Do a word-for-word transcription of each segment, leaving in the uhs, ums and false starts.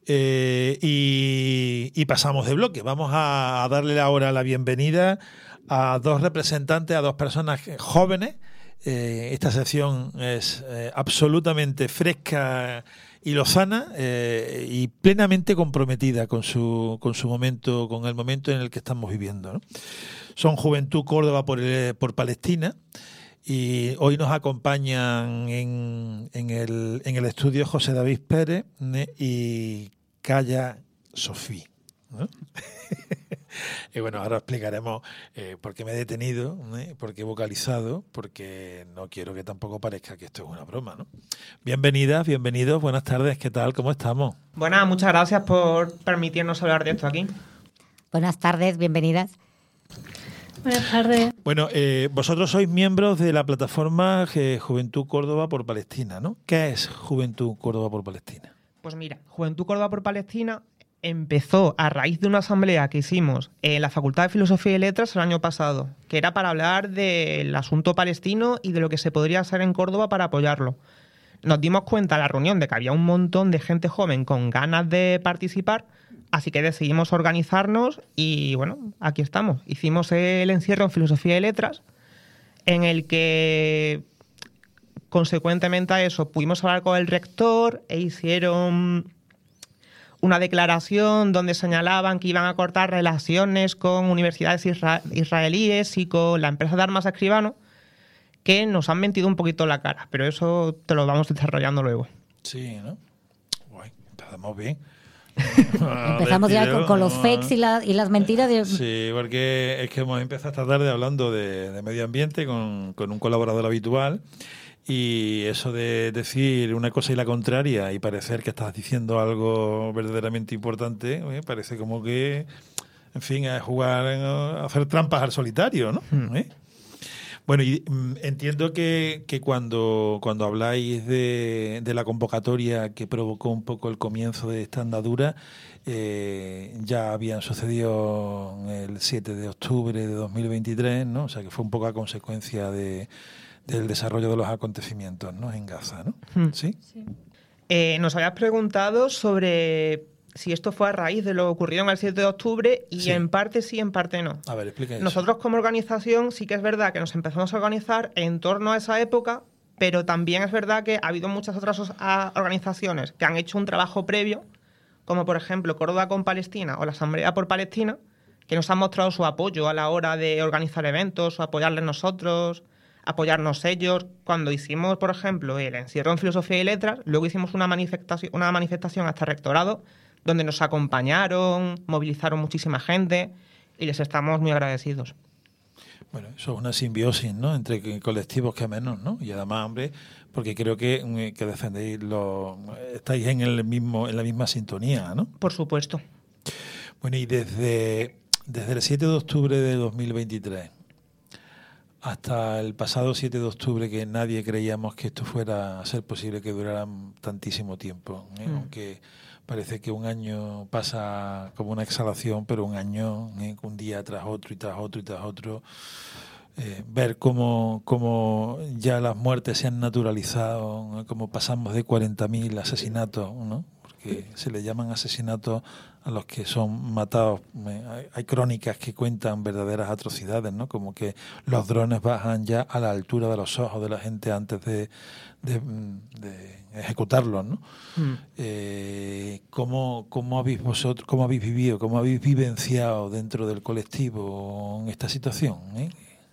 Eh, y, y pasamos de bloque. Vamos a, a darle ahora la bienvenida a dos representantes, a dos personas jóvenes. Eh, esta sección es eh, absolutamente fresca y lozana eh, y plenamente comprometida con su, con su momento, con el momento en el que estamos viviendo, ¿no? Son Juventud Córdoba por, el, por Palestina. Y hoy nos acompañan en, en, el, en el estudio José David Pérez ¿eh? y Calla Sofí, ¿no? Y bueno, ahora explicaremos eh, por qué me he detenido, ¿eh? por qué he vocalizado, porque no quiero que tampoco parezca que esto es una broma, ¿no? Bienvenidas, bienvenidos, buenas tardes, ¿qué tal? ¿Cómo estamos? Buenas, muchas gracias por permitirnos hablar de esto aquí. Buenas tardes, bienvenidas. Buenas tardes. Bueno, eh, vosotros sois miembros de la plataforma eh, Juventud Córdoba por Palestina, ¿no? ¿Qué es Juventud Córdoba por Palestina? Pues mira, Juventud Córdoba por Palestina empezó a raíz de una asamblea que hicimos en la Facultad de Filosofía y Letras el año pasado, que era para hablar del asunto palestino y de lo que se podría hacer en Córdoba para apoyarlo. Nos dimos cuenta en la reunión de que había un montón de gente joven con ganas de participar, así que decidimos organizarnos y, bueno, aquí estamos. Hicimos el encierro en Filosofía y Letras, en el que, consecuentemente a eso, pudimos hablar con el rector e hicieron una declaración donde señalaban que iban a cortar relaciones con universidades isra- israelíes y con la empresa de armas Escribano, que nos han mentido un poquito la cara, pero eso te lo vamos desarrollando luego. Sí, ¿no? Guay, empezamos bien. Empezamos ya con, con los fakes y, la, y las mentiras. De... Sí, porque es que hemos empezado esta tarde hablando de, de medio ambiente con, con un colaborador habitual y eso de decir una cosa y la contraria y parecer que estás diciendo algo verdaderamente importante, ¿eh? Parece como que, en fin, es jugar, a hacer trampas al solitario, ¿no? ¿Eh? Bueno, y mm, entiendo que, que cuando, cuando habláis de, de la convocatoria que provocó un poco el comienzo de esta andadura, eh, ya habían sucedido el siete de octubre de dos mil veintitrés, ¿no? O sea, que fue un poco a consecuencia de, del desarrollo de los acontecimientos, ¿no? En Gaza, ¿no? Hmm. ¿Sí? Sí. Eh, nos habías preguntado sobre si esto fue a raíz de lo ocurrido en el siete de octubre y Sí. en parte sí, en parte no. A ver, explica eso. Nosotros como organización sí que es verdad que nos empezamos a organizar en torno a esa época, pero también es verdad que ha habido muchas otras os- a- organizaciones que han hecho un trabajo previo, como por ejemplo Córdoba con Palestina o la Asamblea por Palestina, que nos han mostrado su apoyo a la hora de organizar eventos o apoyarles nosotros, apoyarnos ellos. Cuando hicimos, por ejemplo, el encierro en Filosofía y Letras, luego hicimos una manifestación, una manifestación hasta el rectorado, donde nos acompañaron, movilizaron muchísima gente y les estamos muy agradecidos. Bueno, eso es una simbiosis, ¿no? Entre que- colectivos que menos, ¿no? Y además, hombre, porque creo que, que defendéis los, estáis en el mismo, en la misma sintonía, ¿no? Por supuesto. Bueno, y desde, desde el siete de octubre de dos mil veintitrés hasta el pasado siete de octubre, que nadie creíamos que esto fuera a ser posible que durara tantísimo tiempo, ¿eh? Mm. Aunque parece que un año pasa como una exhalación, pero un año, ¿eh? Un día tras otro y tras otro y tras otro, eh, ver cómo, cómo ya las muertes se han naturalizado, ¿no? Cómo pasamos de cuarenta mil asesinatos, ¿no? Porque se le llaman asesinatos a los que son matados. Hay, hay crónicas que cuentan verdaderas atrocidades, ¿no? Como que los drones bajan ya a la altura de los ojos de la gente antes de, de, de ejecutarlos, ¿no? Mm. Eh, ¿cómo, cómo habéis vosotros, cómo habéis vivido, cómo habéis vivenciado dentro del colectivo en esta situación, ¿eh?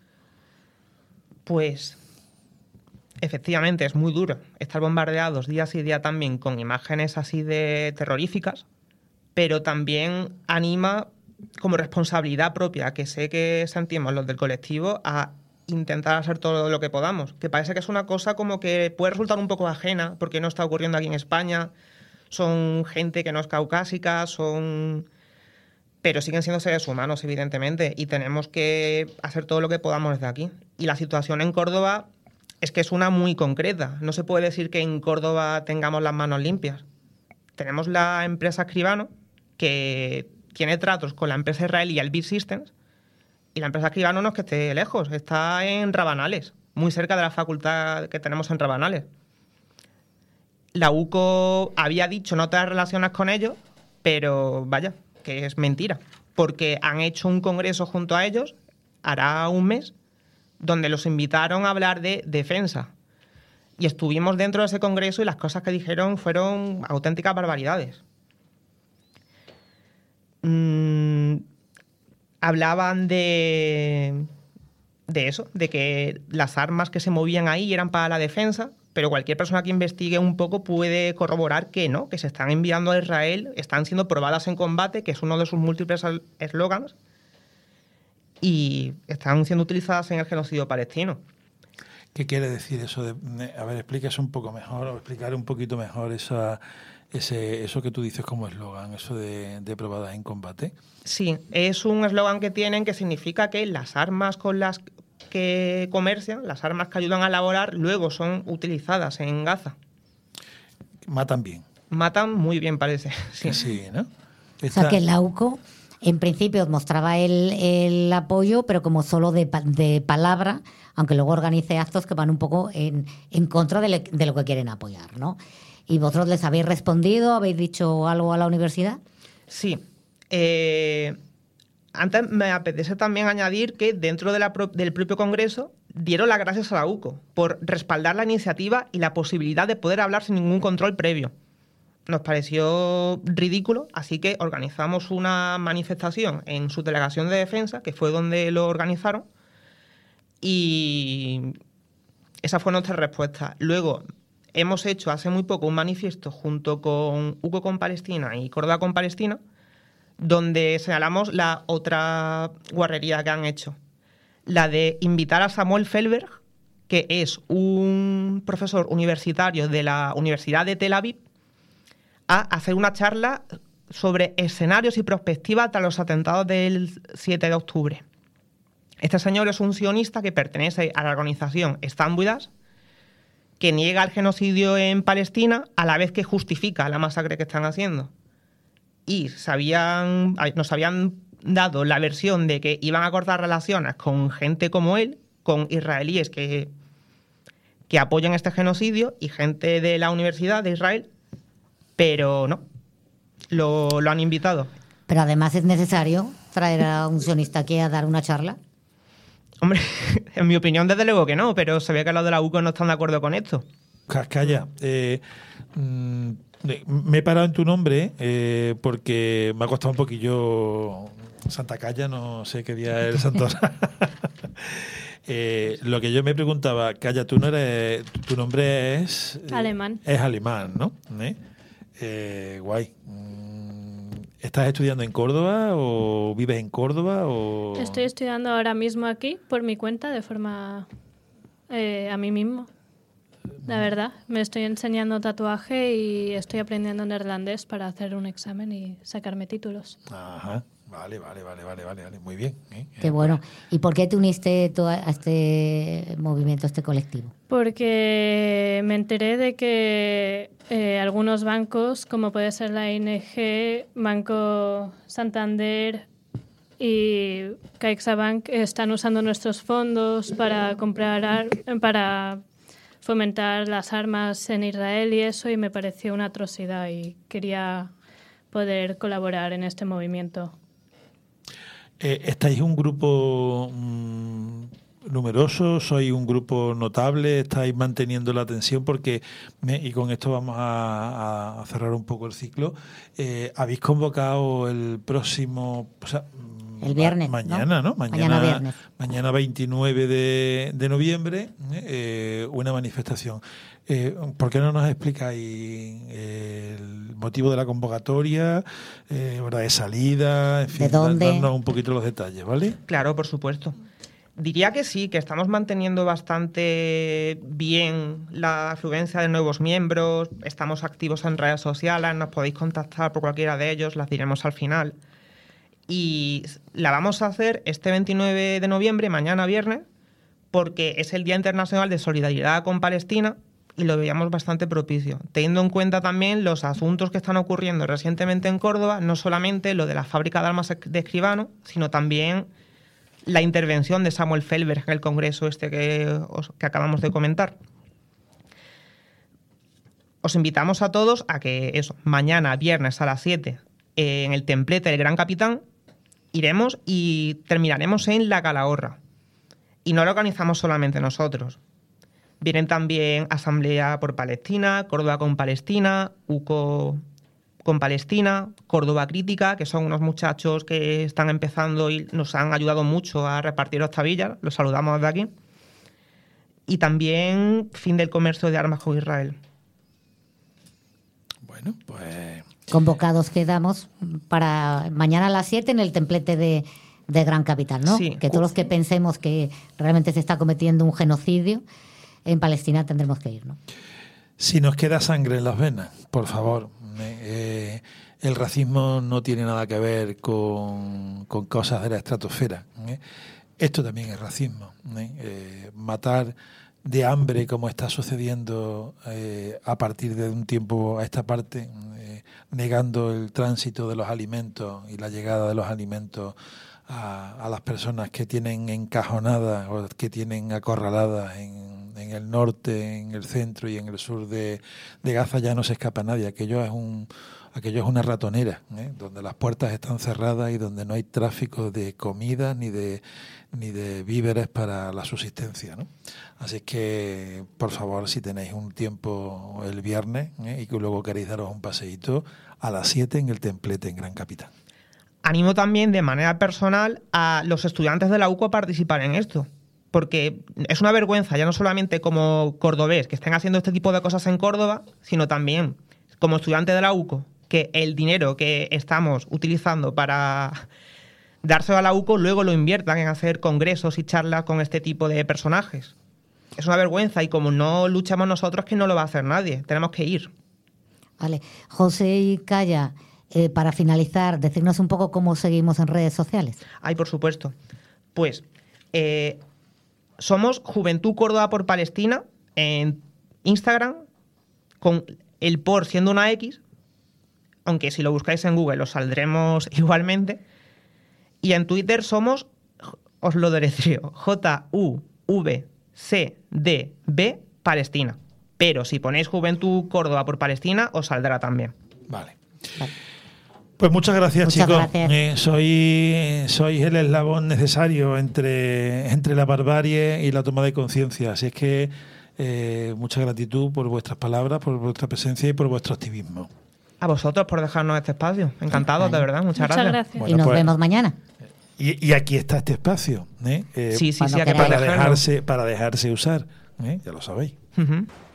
Pues efectivamente es muy duro estar bombardeados día sí día también con imágenes así de terroríficas, pero también anima como responsabilidad propia, que sé que sentimos los del colectivo, a intentar hacer todo lo que podamos, que parece que es una cosa como que puede resultar un poco ajena porque no está ocurriendo aquí en España, son gente que no es caucásica, son... pero siguen siendo seres humanos, evidentemente, y tenemos que hacer todo lo que podamos desde aquí. Y la situación en Córdoba es que es una muy concreta. No se puede decir que en Córdoba tengamos las manos limpias. Tenemos la empresa Escribano, que tiene tratos con la empresa israelí Elbit Systems, y la empresa Escribano no es que esté lejos, está en Rabanales, muy cerca de la facultad que tenemos en Rabanales. La U C O había dicho no te relacionas con ellos, pero vaya, que es mentira, porque han hecho un congreso junto a ellos, hará un mes, donde los invitaron a hablar de defensa. Y estuvimos dentro de ese congreso y las cosas que dijeron fueron auténticas barbaridades. Mm, hablaban de, de eso, de que las armas que se movían ahí eran para la defensa, pero cualquier persona que investigue un poco puede corroborar que no, que se están enviando a Israel, están siendo probadas en combate, que es uno de sus múltiples eslogans, y están siendo utilizadas en el genocidio palestino. ¿Qué quiere decir eso? De, a ver, explícase un poco mejor, o explicar un poquito mejor esa, ese, eso que tú dices como eslogan, eso de, de probadas en combate. Sí, es un eslogan que tienen que significa que las armas con las que comercian, las armas que ayudan a elaborar, luego son utilizadas en Gaza. Matan bien. Matan muy bien, parece. Sí, sí, ¿no? Esta... O sea, que la U C O en principio mostraba el, el apoyo, pero como solo de, de palabra, aunque luego organice actos que van un poco en, en contra de, le, de lo que quieren apoyar, ¿no? ¿Y vosotros les habéis respondido? ¿Habéis dicho algo a la universidad? Sí. Eh, antes me apetece también añadir que dentro de la pro, del propio Congreso dieron las gracias a la U C O por respaldar la iniciativa y la posibilidad de poder hablar sin ningún control previo. Nos pareció ridículo, así que organizamos una manifestación en su delegación de defensa, que fue donde lo organizaron, y esa fue nuestra respuesta. Luego, hemos hecho hace muy poco un manifiesto junto con U C O con Palestina y Córdoba con Palestina, donde señalamos la otra guarrería que han hecho, la de invitar a Samuel Felberg, que es un profesor universitario de la Universidad de Tel Aviv, a hacer una charla sobre escenarios y perspectivas tras los atentados del siete de octubre. Este señor es un sionista que pertenece a la organización Stand With Us, que niega el genocidio en Palestina a la vez que justifica la masacre que están haciendo. Y sabían, nos habían dado la versión de que iban a cortar relaciones con gente como él, con israelíes que, que apoyan este genocidio y gente de la Universidad de Israel, pero no, lo, lo han invitado. Pero además es necesario traer a un sionista aquí a dar una charla. Hombre, en mi opinión desde luego que no, pero se ve que los de la U C O no están de acuerdo con esto. Calla, eh, mm, me he parado en tu nombre eh, porque me ha costado un poquillo Santa Calla, no sé qué día es el santo. Eh, lo que yo me preguntaba, Calla, tú no eres, tu nombre es... Eh, alemán. Es alemán, ¿no? ¿Eh? Eh, guay. ¿Estás estudiando en Córdoba o vives en Córdoba? O... Estoy estudiando ahora mismo aquí por mi cuenta, de forma eh, a mí mismo. La verdad, me estoy enseñando tatuaje y estoy aprendiendo neerlandés para hacer un examen y sacarme títulos. Ajá. Vale, vale, vale, vale, vale, vale. Muy bien. ¿eh? Qué bueno. ¿Y por qué te uniste tú a este movimiento, a este colectivo? Porque me enteré de que eh, algunos bancos, como puede ser la I N G, Banco Santander y CaixaBank, están usando nuestros fondos para comprar ar- para fomentar las armas en Israel y eso, y me pareció una atrocidad y quería poder colaborar en este movimiento. Eh, ¿Estáis un grupo mmm, numeroso? ¿Sois un grupo notable? ¿Estáis manteniendo la atención? Porque, me, y con esto vamos a, a cerrar un poco el ciclo, eh, habéis convocado el próximo... O sea, el viernes, ma- Mañana, ¿no? ¿no? Mañana, mañana viernes. Mañana veintinueve de, de noviembre, eh, una manifestación. Eh, ¿Por qué no nos explicáis eh, el motivo de la convocatoria, eh, hora de salida, en fin, ¿de dónde? darnos un poquito los detalles, ¿vale? Claro, por supuesto. Diría que sí, que estamos manteniendo bastante bien la afluencia de nuevos miembros, estamos activos en redes sociales, nos podéis contactar por cualquiera de ellos, las diremos al final. Y la vamos a hacer este veintinueve de noviembre, mañana viernes, porque es el Día Internacional de Solidaridad con Palestina y lo veíamos bastante propicio, teniendo en cuenta también los asuntos que están ocurriendo recientemente en Córdoba, no solamente lo de la fábrica de armas de Escribano, sino también la intervención de Samuel Felberg en el congreso este que, os, que acabamos de comentar. os invitamos a todos a que eso, mañana, viernes a las siete, eh, en el templete del Gran Capitán, iremos y terminaremos en La Calahorra. Y no lo organizamos solamente nosotros. Vienen también Asamblea por Palestina, Córdoba con Palestina, U C O con Palestina, Córdoba Crítica, que son unos muchachos que están empezando y nos han ayudado mucho a repartir las tabillas. Los saludamos desde aquí. Y también Fin del Comercio de Armas con Israel. Bueno, pues... Convocados quedamos para mañana a las siete en el templete de, de Gran Capital, ¿no? Sí. Que todos los que pensemos que realmente se está cometiendo un genocidio en Palestina tendremos que ir, ¿no? Si nos queda sangre en las venas, por favor, eh, el racismo no tiene nada que ver con, con cosas de la estratosfera. ¿eh? Esto también es racismo. ¿eh? Eh, matar de hambre, como está sucediendo eh, a partir de un tiempo a esta parte, eh, negando el tránsito de los alimentos y la llegada de los alimentos a, a las personas que tienen encajonadas o que tienen acorraladas en, en el norte, en el centro y en el sur de, de Gaza, ya no se escapa nadie. Aquello es un aquello es una ratonera, ¿eh? donde las puertas están cerradas y donde no hay tráfico de comida ni de ni de víveres para la subsistencia, ¿no? Así que, por favor, si tenéis un tiempo el viernes ¿eh? y que luego queréis daros un paseíto, a las siete en el templete en Gran Capitán. Animo también de manera personal a los estudiantes de la U C O a participar en esto, porque es una vergüenza, ya no solamente como cordobés que estén haciendo este tipo de cosas en Córdoba, sino también como estudiante de la U C O, que el dinero que estamos utilizando para dárselo a la U C O luego lo inviertan en hacer congresos y charlas con este tipo de personajes. Es una vergüenza y como no luchamos nosotros, que no lo va a hacer nadie. Tenemos que ir. Vale. José y Calla, eh, para finalizar, decirnos un poco cómo seguimos en redes sociales. Ay, por supuesto. Pues eh, somos Juventud Córdoba por Palestina en Instagram, con el por siendo una X, aunque si lo buscáis en Google os saldremos igualmente. Y en Twitter somos, os lo deletreo, J U V C D B Palestina. Pero si ponéis Juventud Córdoba por Palestina, os saldrá también. Vale. vale. Pues muchas gracias, muchas chicos. Gracias. Eh, soy, sois el eslabón necesario entre, entre la barbarie y la toma de conciencia. Así es que eh, mucha gratitud por vuestras palabras, por vuestra presencia y por vuestro activismo. A vosotros por dejarnos este espacio. Encantados, de verdad. Muchas, Muchas gracias. gracias. Bueno, y nos pues, vemos mañana. Y, y aquí está este espacio. ¿eh? Eh, Sí, sí, sí, Cuando hay que queráis. para, protegerlo. dejarse, para dejarse usar. ¿eh? Ya lo sabéis. Uh-huh.